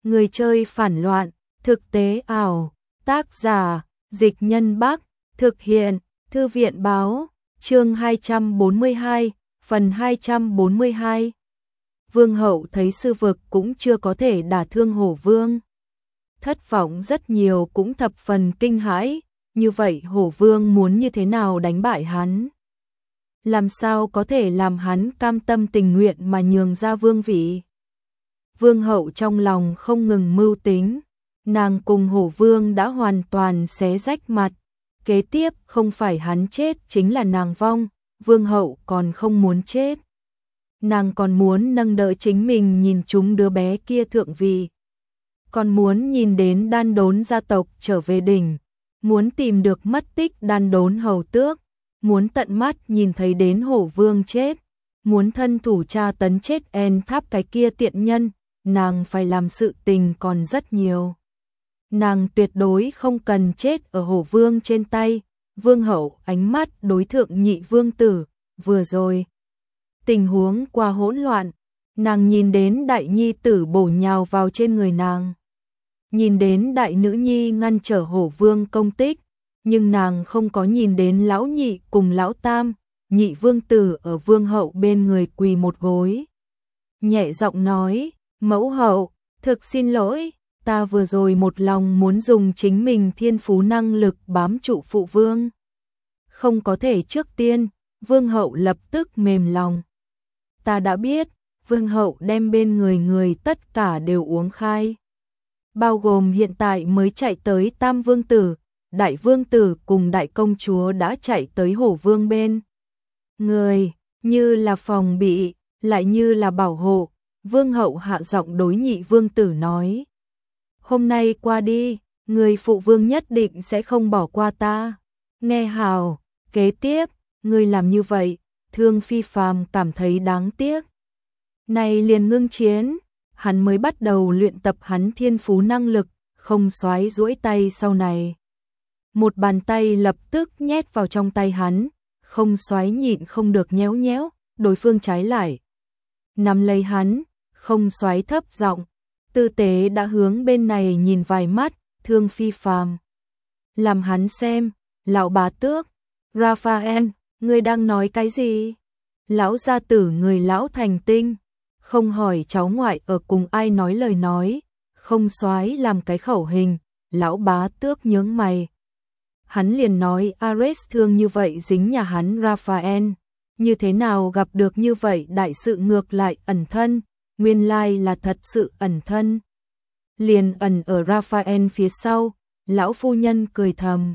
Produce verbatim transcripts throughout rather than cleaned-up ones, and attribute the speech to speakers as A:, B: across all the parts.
A: Người chơi phản loạn, thực tế ảo, tác giả, Dịch Nhân Bắc, thực hiện, Thư viện báo, chương hai trăm bốn mươi hai, phần hai trăm bốn mươi hai. Vương hậu thấy sư vực cũng chưa có thể đả thương hổ vương. Thất vọng rất nhiều cũng thập phần kinh hãi, như vậy hổ vương muốn như thế nào đánh bại hắn? Làm sao có thể làm hắn cam tâm tình nguyện mà nhường ra vương vị? Vương hậu trong lòng không ngừng mưu tính, nàng cùng hổ vương đã hoàn toàn xé rách mặt, kế tiếp không phải hắn chết chính là nàng vong, vương hậu còn không muốn chết. Nàng còn muốn nâng đỡ chính mình nhìn chúng đứa bé kia thượng vị, còn muốn nhìn đến đan đốn gia tộc trở về đỉnh, muốn tìm được mất tích đan đốn hầu tước, muốn tận mắt nhìn thấy đến hổ vương chết, muốn thân thủ tra tấn chết En Tháp cái kia tiện nhân, nàng phải làm sự tình còn rất nhiều. Nàng tuyệt đối không cần chết ở hổ vương trên tay. Vương hậu ánh mắt đối thượng nhị vương tử, vừa rồi tình huống qua hỗn loạn, nàng nhìn đến đại nhi tử bổ nhào vào trên người nàng, nhìn đến đại nữ nhi ngăn trở hổ vương công tích, nhưng nàng không có nhìn đến lão nhị cùng lão tam. Nhị vương tử ở vương hậu bên người quỳ một gối, nhẹ giọng nói, mẫu hậu, thực xin lỗi, ta vừa rồi một lòng muốn dùng chính mình thiên phú năng lực bám trụ phụ vương, không có thể trước tiên. Vương hậu lập tức mềm lòng. Ta đã biết. Vương hậu đem bên người người tất cả đều uống khai, bao gồm hiện tại mới chạy tới tam vương tử, đại vương tử cùng đại công chúa đã chạy tới hổ vương bên người, như là phòng bị, lại như là bảo hộ. Vương hậu hạ giọng đối nhị vương tử nói, hôm nay qua đi, người phụ vương nhất định sẽ không bỏ qua ta. Nghe hào, kế tiếp, người làm như vậy, Thương Phi Phàm cảm thấy đáng tiếc. Này liền ngưng chiến, hắn mới bắt đầu luyện tập hắn thiên phú năng lực, không xoái duỗi tay sau này. Một bàn tay lập tức nhét vào trong tay hắn, không xoái nhịn không được nhéo nhéo, đối phương trái lại nắm lấy hắn, không xoái thấp giọng, tư tế đã hướng bên này nhìn vài mắt. Thương Phi Phàm làm hắn xem, lão bá tước, Raphael, ngươi đang nói cái gì? Lão gia tử người lão thành tinh, không hỏi cháu ngoại ở cùng ai nói lời nói, không xoái làm cái khẩu hình. Lão bá tước nhướng mày, hắn liền nói Ares thương như vậy dính nhà hắn Raphael, như thế nào gặp được như vậy đại sự ngược lại ẩn thân, nguyên lai là thật sự ẩn thân, liền ẩn ở Raphael phía sau. Lão phu nhân cười thầm,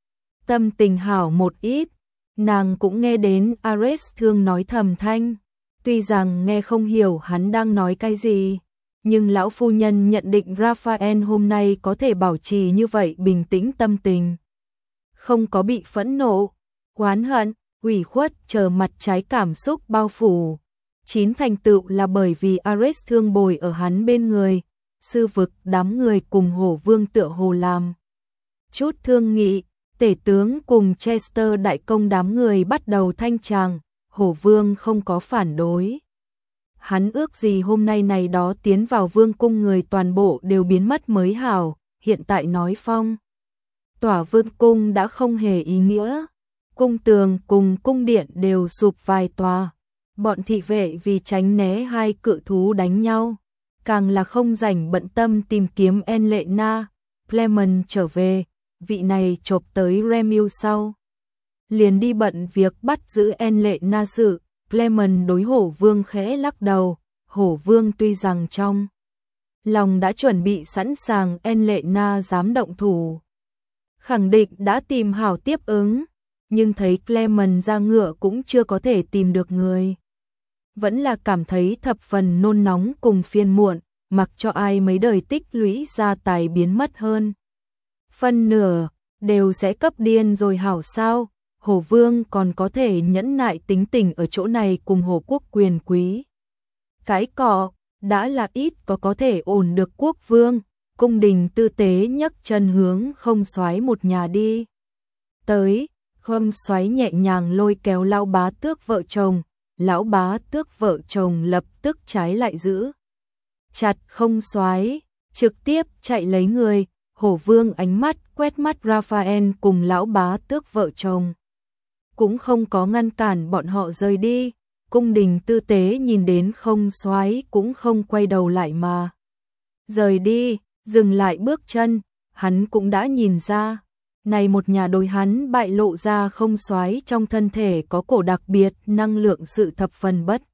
A: tâm tình hảo một ít, nàng cũng nghe đến Ares thương nói thầm thanh, tuy rằng nghe không hiểu hắn đang nói cái gì, nhưng lão phu nhân nhận định Raphael hôm nay có thể bảo trì như vậy bình tĩnh tâm tình, không có bị phẫn nộ, oán hận, ủy khuất chờ mặt trái cảm xúc bao phủ. Chín thành tựu là bởi vì Ares thương bồi ở hắn bên người, sư vực đám người cùng hổ vương tựa hồ làm chút thương nghị, tể tướng cùng Chester đại công đám người bắt đầu thanh tràng, hổ vương không có phản đối. Hắn ước gì hôm nay này đó tiến vào vương cung người toàn bộ đều biến mất mới hảo, hiện tại nói phong tỏa vương cung đã không hề ý nghĩa, cung tường cùng cung điện đều sụp vài tòa, bọn thị vệ vì tránh né hai cự thú đánh nhau, càng là không rảnh bận tâm tìm kiếm Enlena. Clement trở về, vị này chộp tới Remil sau, liền đi bận việc bắt giữ Enlena sự. Clement đối hổ vương khẽ lắc đầu, hổ vương tuy rằng trong lòng đã chuẩn bị sẵn sàng Enlena dám động thủ, khẳng định đã tìm hảo tiếp ứng, nhưng thấy Clement ra ngựa cũng chưa có thể tìm được người, vẫn là cảm thấy thập phần nôn nóng cùng phiền muộn, mặc cho ai mấy đời tích lũy gia tài biến mất hơn phân nửa, đều sẽ cấp điên rồi hảo sao. Hổ vương còn có thể nhẫn nại tính tình ở chỗ này cùng hổ quốc quyền quý cái cọ, đã là ít có có thể ổn được quốc vương. Cung đình tư tế nhấc chân hướng không xoái một nhà đi tới, không xoái nhẹ nhàng lôi kéo lão bá tước vợ chồng, lão bá tước vợ chồng lập tức trái lại giữ chặt không xoái, trực tiếp chạy lấy người. Hổ Vương ánh mắt quét mắt Raphael cùng lão bá tước vợ chồng, cũng không có ngăn cản bọn họ rời đi. Cung Đình Tư Tế nhìn đến không soái cũng không quay đầu lại mà rời đi, dừng lại bước chân. Hắn cũng đã nhìn ra, này một nhà đối hắn bại lộ ra không soái trong thân thể có cổ đặc biệt năng lượng sự thập phần bất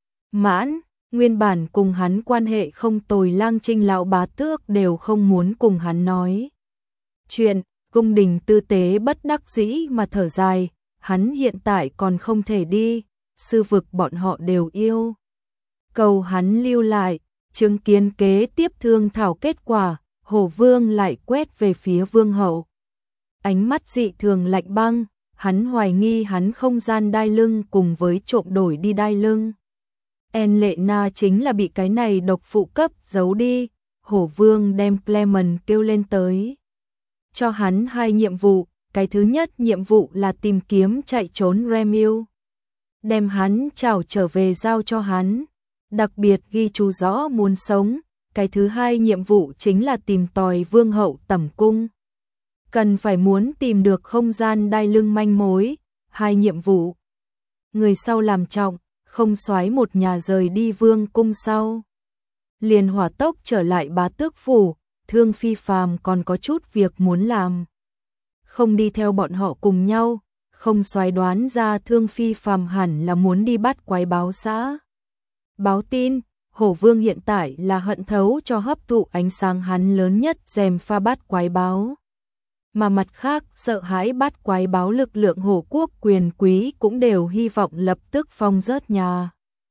A: mãn. Nguyên bản cùng hắn quan hệ không tồi Lang Trinh lão bá tước đều không muốn cùng hắn nói chuyện. Cung Đình Tư Tế bất đắc dĩ mà thở dài, hắn hiện tại còn không thể đi, sư vực bọn họ đều yêu cầu hắn lưu lại, chứng kiến kế tiếp thương thảo kết quả. Hổ Vương lại quét về phía Vương hậu, ánh mắt dị thường lạnh băng, hắn hoài nghi hắn không gian đai lưng cùng với trộm đổi đi đai lưng En Lệ Na chính là bị cái này độc phụ cấp giấu đi. Hổ Vương đem Clement kêu lên tới, cho hắn hai nhiệm vụ. Cái thứ nhất nhiệm vụ là tìm kiếm chạy trốn Remiel, đem hắn trảo trở về giao cho hắn, đặc biệt ghi chú rõ muốn sống. Cái thứ hai nhiệm vụ chính là tìm tòi Vương hậu tẩm cung, cần phải muốn tìm được không gian đai lưng manh mối. Hai nhiệm vụ người sau làm trọng, không soái một nhà rời đi Vương cung sau, liền hỏa tốc trở lại bá tước phủ. Thương Phi Phàm còn có chút việc muốn làm, không đi theo bọn họ cùng nhau. Không soái đoán ra Thương Phi Phàm hẳn là muốn đi bắt quái báo xã, báo tin. Hổ Vương hiện tại là hận thấu cho hấp thụ ánh sáng hắn lớn nhất dèm pha bắt quái báo, mà mặt khác sợ hãi bắt quái báo lực lượng hổ quốc quyền quý cũng đều hy vọng lập tức phong rớt nhà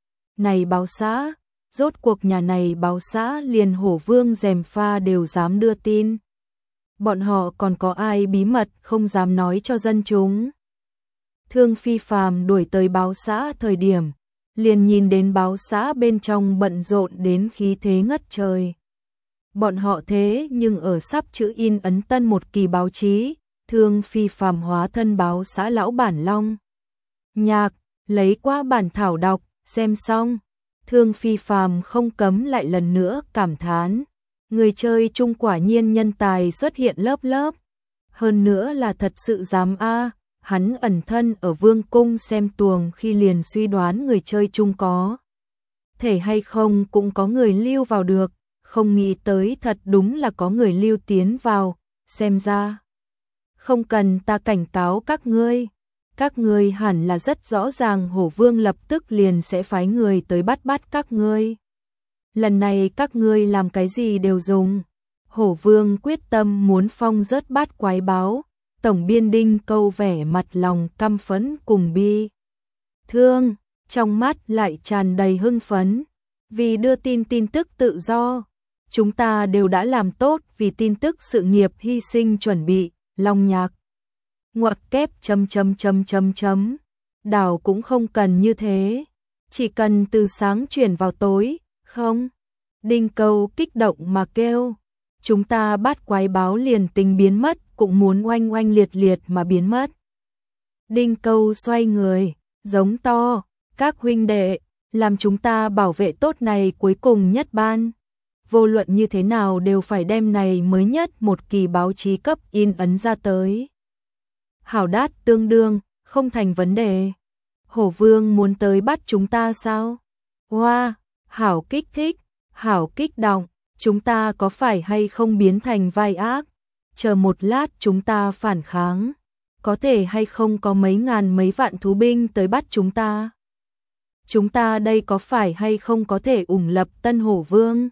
A: này báo xã. Rốt cuộc nhà này báo xã liền Hổ Vương dèm pha đều dám đưa tin, bọn họ còn có ai bí mật không dám nói cho dân chúng. Thương Phi Phàm đuổi tới báo xã thời điểm, liền nhìn đến báo xã bên trong bận rộn đến khí thế ngất trời. Bọn họ thế nhưng ở sắp chữ in ấn tân một kỳ báo chí. Thương Phi Phàm hóa thân báo xã lão bản Long Nhạc, lấy qua bản thảo đọc, xem xong, Thương Phi Phàm không cấm lại lần nữa cảm thán, người chơi chung quả nhiên nhân tài xuất hiện lớp lớp, hơn nữa là thật sự dám a. Hắn ẩn thân ở Vương cung xem tuồng khi liền suy đoán người chơi chung có thể hay không cũng có người lưu vào được, không nghĩ tới thật đúng là có người lưu tiến vào. Xem ra không cần ta cảnh cáo các ngươi, các ngươi hẳn là rất rõ ràng Hổ Vương lập tức liền sẽ phái người tới bắt bắt các ngươi. Lần này các ngươi làm cái gì đều dùng. Hổ Vương quyết tâm muốn phong rớt bát quái báo. Tổng biên Đinh Câu vẻ mặt lòng căm phẫn cùng bi thương, trong mắt lại tràn đầy hưng phấn. Vì đưa tin tin tức tự do, chúng ta đều đã làm tốt vì tin tức sự nghiệp hy sinh chuẩn bị. Long Nhạc ngoặc kép chấm chấm chấm chấm chấm. Đảo cũng không cần như thế, chỉ cần từ sáng chuyển vào tối, không? Đinh Câu kích động mà kêu, chúng ta bắt quái báo liền tính biến mất, cũng muốn oanh oanh liệt liệt mà biến mất. Đinh Câu xoay người, giống to, các huynh đệ, làm chúng ta bảo vệ tốt này cuối cùng nhất ban. Vô luận như thế nào đều phải đem này mới nhất một kỳ báo chí cấp in ấn ra tới. Hảo đát tương đương, không thành vấn đề. Hổ Vương muốn tới bắt chúng ta sao? Hoa, wow, hảo kích thích, hảo kích động, chúng ta có phải hay không biến thành vai ác? Chờ một lát chúng ta phản kháng, có thể hay không có mấy ngàn mấy vạn thú binh tới bắt chúng ta? Chúng ta đây có phải hay không có thể ủng lập tân Hổ Vương?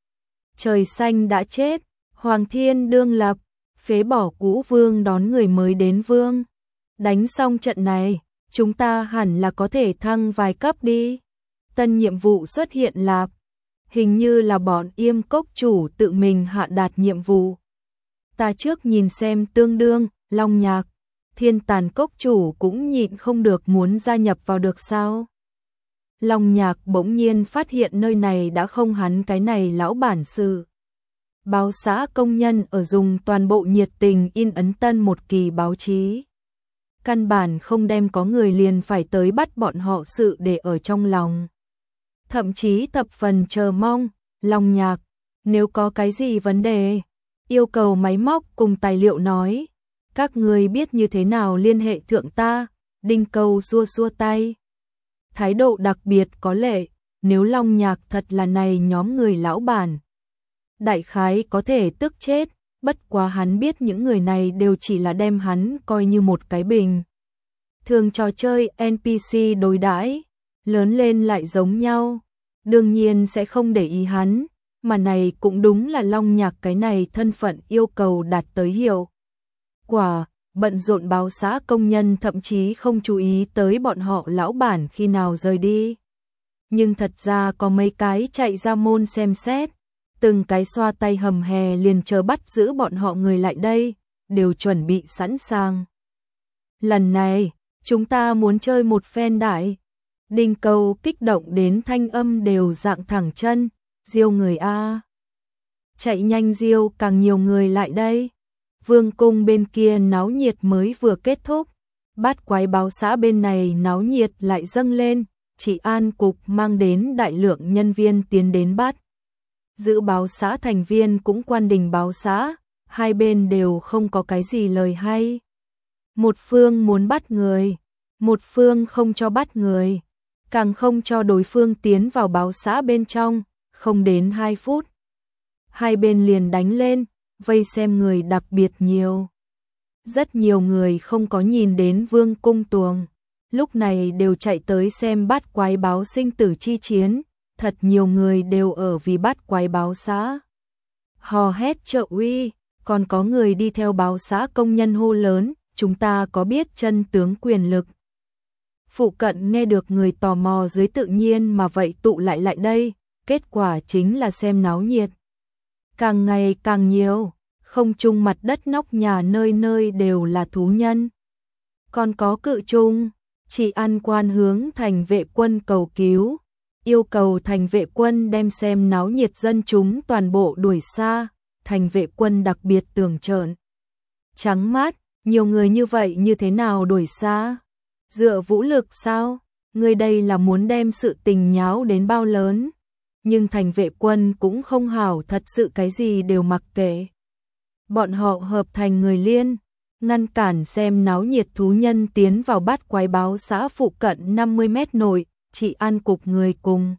A: Trời xanh đã chết, Hoàng Thiên đương lập, phế bỏ cũ vương đón người mới đến vương. Đánh xong trận này, chúng ta hẳn là có thể thăng vài cấp đi. Tân nhiệm vụ xuất hiện là, hình như là bọn Yêm Cốc chủ tự mình hạ đạt nhiệm vụ. Ta trước nhìn xem tương đương, Long Nhạc, Thiên Tàn Cốc chủ cũng nhịn không được muốn gia nhập vào được sao. Long Nhạc bỗng nhiên phát hiện nơi này đã không hắn cái này lão bản sự. Báo xã công nhân ở dùng toàn bộ nhiệt tình in ấn tân một kỳ báo chí. Căn bản không đem có người liền phải tới bắt bọn họ sự để ở trong lòng. Thậm chí thập phần chờ mong, Long Nhạc, Nếu có cái gì vấn đề, yêu cầu máy móc cùng tài liệu nói, các người biết như thế nào liên hệ thượng ta. Đinh Câu xua xua tay. Thái độ đặc biệt có lệ, nếu Long Nhạc thật là này nhóm người lão bản, đại khái có thể tức chết, bất quá hắn biết những người này đều chỉ là đem hắn coi như một cái bình thường trò chơi en pê xê đối đãi, lớn lên lại giống nhau, đương nhiên sẽ không để ý hắn, mà này cũng đúng là Long Nhạc cái này thân phận yêu cầu đạt tới hiệu quả. Bận rộn báo xã công nhân thậm chí không chú ý tới bọn họ lão bản khi nào rời đi. Nhưng thật ra có mấy cái chạy ra môn xem xét, từng cái xoa tay hầm hè liền chờ bắt giữ bọn họ người lại đây, đều chuẩn bị sẵn sàng. Lần này, chúng ta muốn chơi một phen đại. Đinh Câu kích động đến thanh âm đều dạng thẳng chân, diêu người a. Chạy nhanh diêu càng nhiều người lại đây. Vương cung bên kia náo nhiệt mới vừa kết thúc, bát quái báo xã bên này náo nhiệt lại dâng lên, trị an cục mang đến đại lượng nhân viên tiến đến bắt giữ báo xã thành viên cũng quan đình báo xã, hai bên đều không có cái gì lời hay. Một phương muốn bắt người, một phương không cho bắt người, càng không cho đối phương tiến vào báo xã bên trong, không đến hai phút. Hai bên liền đánh lên, vây xem người đặc biệt nhiều. Rất nhiều người không có nhìn đến Vương cung tuồng, lúc này đều chạy tới xem bát quái báo sinh tử chi chiến, thật nhiều người đều ở vì bát quái báo xã. Hò hét trợ uy, còn có người đi theo báo xã công nhân hô lớn, chúng ta có biết chân tướng quyền lực. Phụ cận nghe được người tò mò dưới tự nhiên mà vậy tụ lại lại đây, kết quả chính là xem náo nhiệt. Càng ngày càng nhiều, không trung mặt đất nóc nhà nơi nơi đều là thú nhân. Còn có cự trung, chỉ an quan hướng thành vệ quân cầu cứu, yêu cầu thành vệ quân đem xem náo nhiệt dân chúng toàn bộ đuổi xa, thành vệ quân đặc biệt tường trợn. Trắng mắt, nhiều người như vậy như thế nào đuổi xa? Dựa vũ lực sao? Người đây là muốn đem sự tình nháo đến bao lớn? Nhưng thành vệ quân cũng không hảo, thật sự cái gì đều mặc kệ. Bọn họ hợp thành người liên, ngăn cản xem náo nhiệt thú nhân tiến vào bát quái báo xã phụ cận năm mươi mét nội, chỉ an cục người cùng.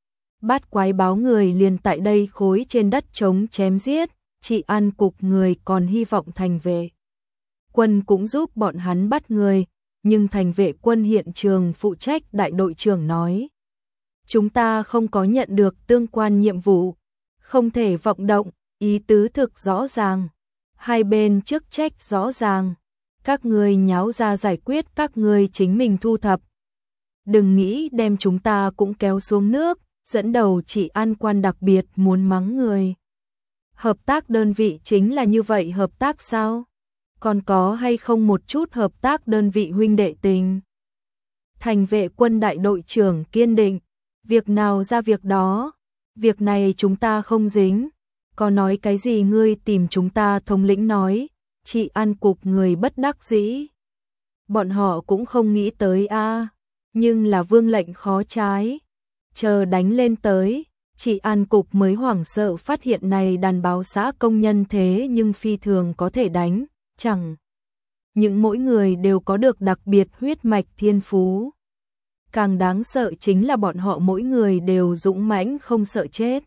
A: Bát quái báo người liền tại đây khối trên đất trống chém giết, chỉ an cục người còn hy vọng thành vệ quân cũng giúp bọn hắn bắt người, nhưng thành vệ quân hiện trường phụ trách đại đội trưởng nói. Chúng ta không có nhận được tương quan nhiệm vụ, không thể vọng động, ý tứ thực rõ ràng. Hai bên chức trách rõ ràng, các người nháo ra giải quyết các người chính mình thu thập. Đừng nghĩ đem chúng ta cũng kéo xuống nước, dẫn đầu chỉ an quan đặc biệt muốn mắng người. Hợp tác đơn vị chính là như vậy hợp tác sao? Còn có hay không một chút hợp tác đơn vị huynh đệ tình? Thành vệ quân đại đội trưởng kiên định, việc nào ra việc đó, việc này chúng ta không dính. Có nói cái gì ngươi tìm chúng ta, thống lĩnh nói, chị an cục người bất đắc dĩ. Bọn họ cũng không nghĩ tới a, nhưng là vương lệnh khó trái. Chờ đánh lên tới, chị an cục mới hoảng sợ phát hiện này đàn báo xã công nhân thế nhưng phi thường có thể đánh, chẳng những mỗi người đều có được đặc biệt huyết mạch thiên phú. Càng đáng sợ chính là bọn họ mỗi người đều dũng mãnh không sợ chết.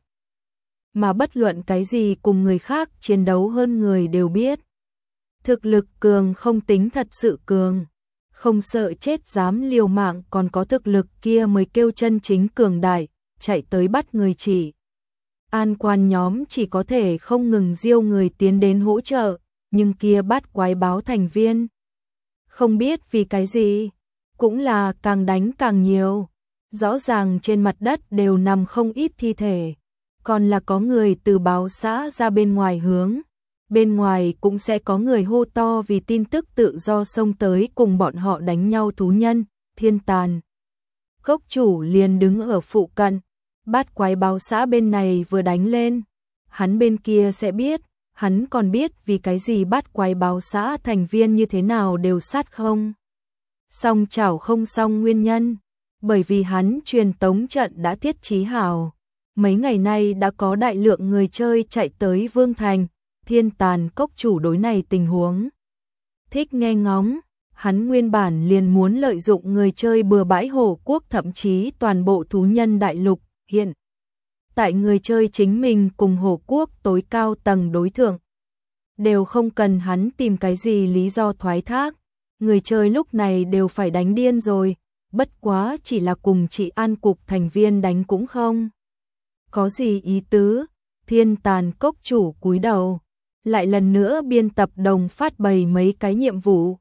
A: Mà bất luận cái gì cùng người khác chiến đấu hơn người đều biết. Thực lực cường không tính thật sự cường, không sợ chết dám liều mạng, còn có thực lực kia mới kêu chân chính cường đại, chạy tới bắt người chỉ. An quan nhóm chỉ có thể không ngừng diêu người tiến đến hỗ trợ, nhưng kia bắt quái báo thành viên. Không biết vì cái gì, cũng là càng đánh càng nhiều. Rõ ràng trên mặt đất đều nằm không ít thi thể. Còn là có người từ báo xã ra bên ngoài hướng. Bên ngoài cũng sẽ có người hô to vì tin tức tự do xông tới cùng bọn họ đánh nhau thú nhân, thiên tàn. Cốc chủ liền đứng ở phụ cận. Bát quái báo xã bên này vừa đánh lên, hắn bên kia sẽ biết. Hắn còn biết vì cái gì bát quái báo xã thành viên như thế nào đều sát không. Song chảo không xong nguyên nhân, bởi vì hắn truyền tống trận đã thiết trí hảo. mấy ngày nay đã có đại lượng người chơi chạy tới Vương Thành, Thiên Tàn Cốc chủ đối này tình huống thích nghe ngóng, hắn nguyên bản liền muốn lợi dụng người chơi bừa bãi Hổ Quốc thậm chí toàn bộ thú nhân đại lục, hiện tại người chơi chính mình cùng Hổ Quốc tối cao tầng đối thượng, đều không cần hắn tìm cái gì lý do thoái thác, người chơi lúc này đều phải đánh điên rồi, bất quá chỉ là cùng chị An Cục thành viên đánh cũng không có gì ý tứ. Thiên Tàn Cốc chủ cúi đầu, lại lần nữa biên tập đồng phát bày mấy cái nhiệm vụ.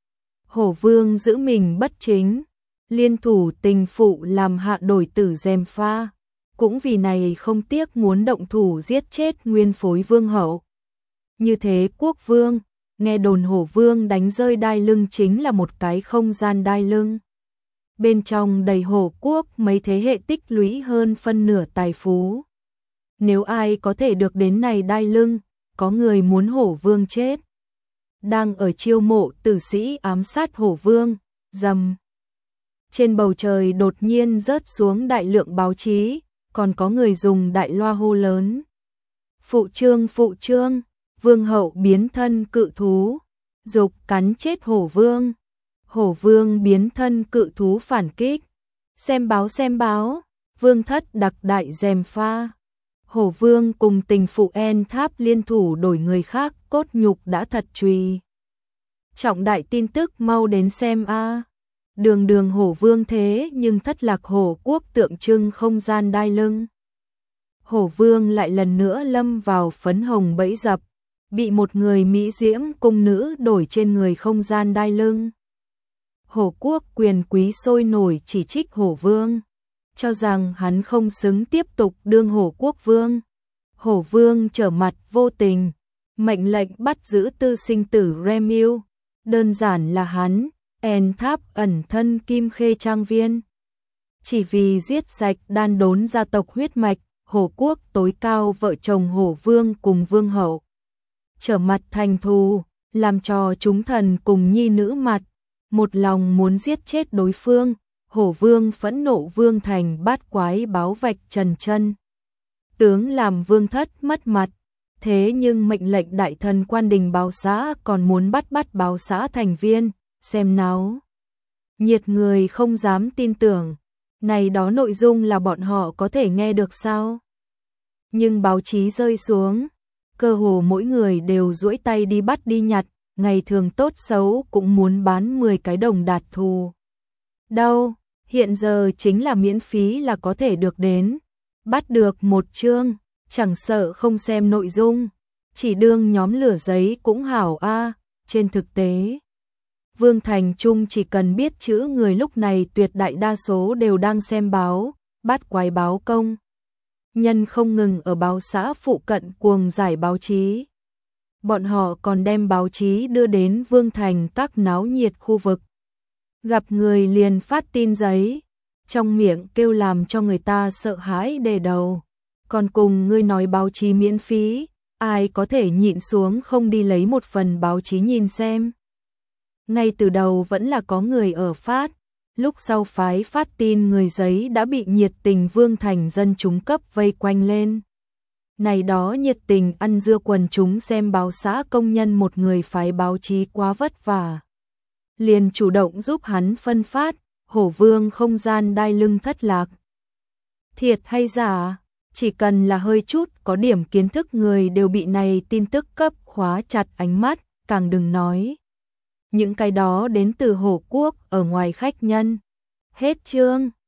A: Hổ Vương giữ mình bất chính, liên thủ tình phụ làm hạ đổi tử gièm pha, cũng vì này không tiếc muốn động thủ giết chết nguyên phối vương hậu. Như thế quốc vương, nghe đồn Hổ Vương đánh rơi đai lưng chính là một cái không gian đai lưng. Bên trong đầy Hổ Quốc mấy thế hệ tích lũy hơn phân nửa tài phú. Nếu ai có thể được đến này đai lưng, có người muốn Hổ Vương chết. Đang ở chiêu mộ tử sĩ ám sát Hổ Vương, rầm. Trên bầu trời đột nhiên rớt xuống đại lượng báo chí, còn có người dùng đại loa hô lớn. Phụ trương phụ trương, vương hậu biến thân cự thú, dục cắn chết Hổ Vương. Hổ Vương biến thân cự thú phản kích. Xem báo xem báo, vương thất đặc đại gièm pha. Hổ Vương cùng tình phụ En Tháp liên thủ đổi người khác, cốt nhục đã thật truy. Trọng đại tin tức mau đến xem a. Đường đường Hổ Vương thế nhưng thất lạc Hổ Quốc tượng trưng không gian đai lưng. Hổ Vương lại lần nữa lâm vào phấn hồng bẫy dập, bị một người mỹ diễm cung nữ đổi trên người không gian đai lưng. Hổ Quốc quyền quý sôi nổi chỉ trích Hổ Vương, cho rằng hắn không xứng tiếp tục đương Hổ Quốc vương. Hổ Vương trở mặt vô tình, mệnh lệnh bắt giữ tư sinh tử Remiu, đơn giản là hắn, En Tháp ẩn thân Kim Khê Trang Viên. Chỉ vì giết sạch đan đốn gia tộc huyết mạch, Hổ Quốc tối cao vợ chồng Hổ Vương cùng Vương hậu. Trở mặt thành thù, làm cho chúng thần cùng nhi nữ mặt, một lòng muốn giết chết đối phương. Hổ Vương phẫn nộ Vương Thành bát quái báo vạch trần chân tướng, làm vương thất mất mặt. Thế nhưng mệnh lệnh đại thần quan đình báo xã còn muốn bắt bắt báo xã thành viên, xem náo nhiệt người không dám tin tưởng. Này đó nội dung là bọn họ có thể nghe được sao? Nhưng báo chí rơi xuống, cơ hồ mỗi người đều duỗi tay đi bắt đi nhặt, ngày thường tốt xấu cũng muốn bán mười cái đồng đạt thù. Đâu, hiện giờ chính là miễn phí là có thể được đến. Bắt được một chương, chẳng sợ không xem nội dung, chỉ đương nhóm lửa giấy cũng hảo a. Trên thực tế, Vương Thành Trung chỉ cần biết chữ người lúc này tuyệt đại đa số đều đang xem báo, bát quái báo công. Nhân không ngừng ở báo xã phụ cận cuồng giải báo chí. Bọn họ còn đem báo chí đưa đến Vương Thành các náo nhiệt khu vực. Gặp người liền phát tin giấy, trong miệng kêu làm cho người ta sợ hãi đề đầu. Còn cùng ngươi nói báo chí miễn phí, ai có thể nhịn xuống không đi lấy một phần báo chí nhìn xem. Ngay từ đầu vẫn là có người ở phát, lúc sau phái phát tin người giấy đã bị nhiệt tình Vương Thành dân chúng cấp vây quanh lên. Này đó nhiệt tình ăn dưa quần chúng xem báo xã công nhân một người phái báo chí quá vất vả, liền chủ động giúp hắn phân phát. Hổ Vương không gian đai lưng thất lạc. Thiệt hay giả, chỉ cần là hơi chút có điểm kiến thức người đều bị này tin tức cấp khóa chặt ánh mắt, càng đừng nói những cái đó đến từ Hổ Quốc ở ngoài khách nhân. Hết chương.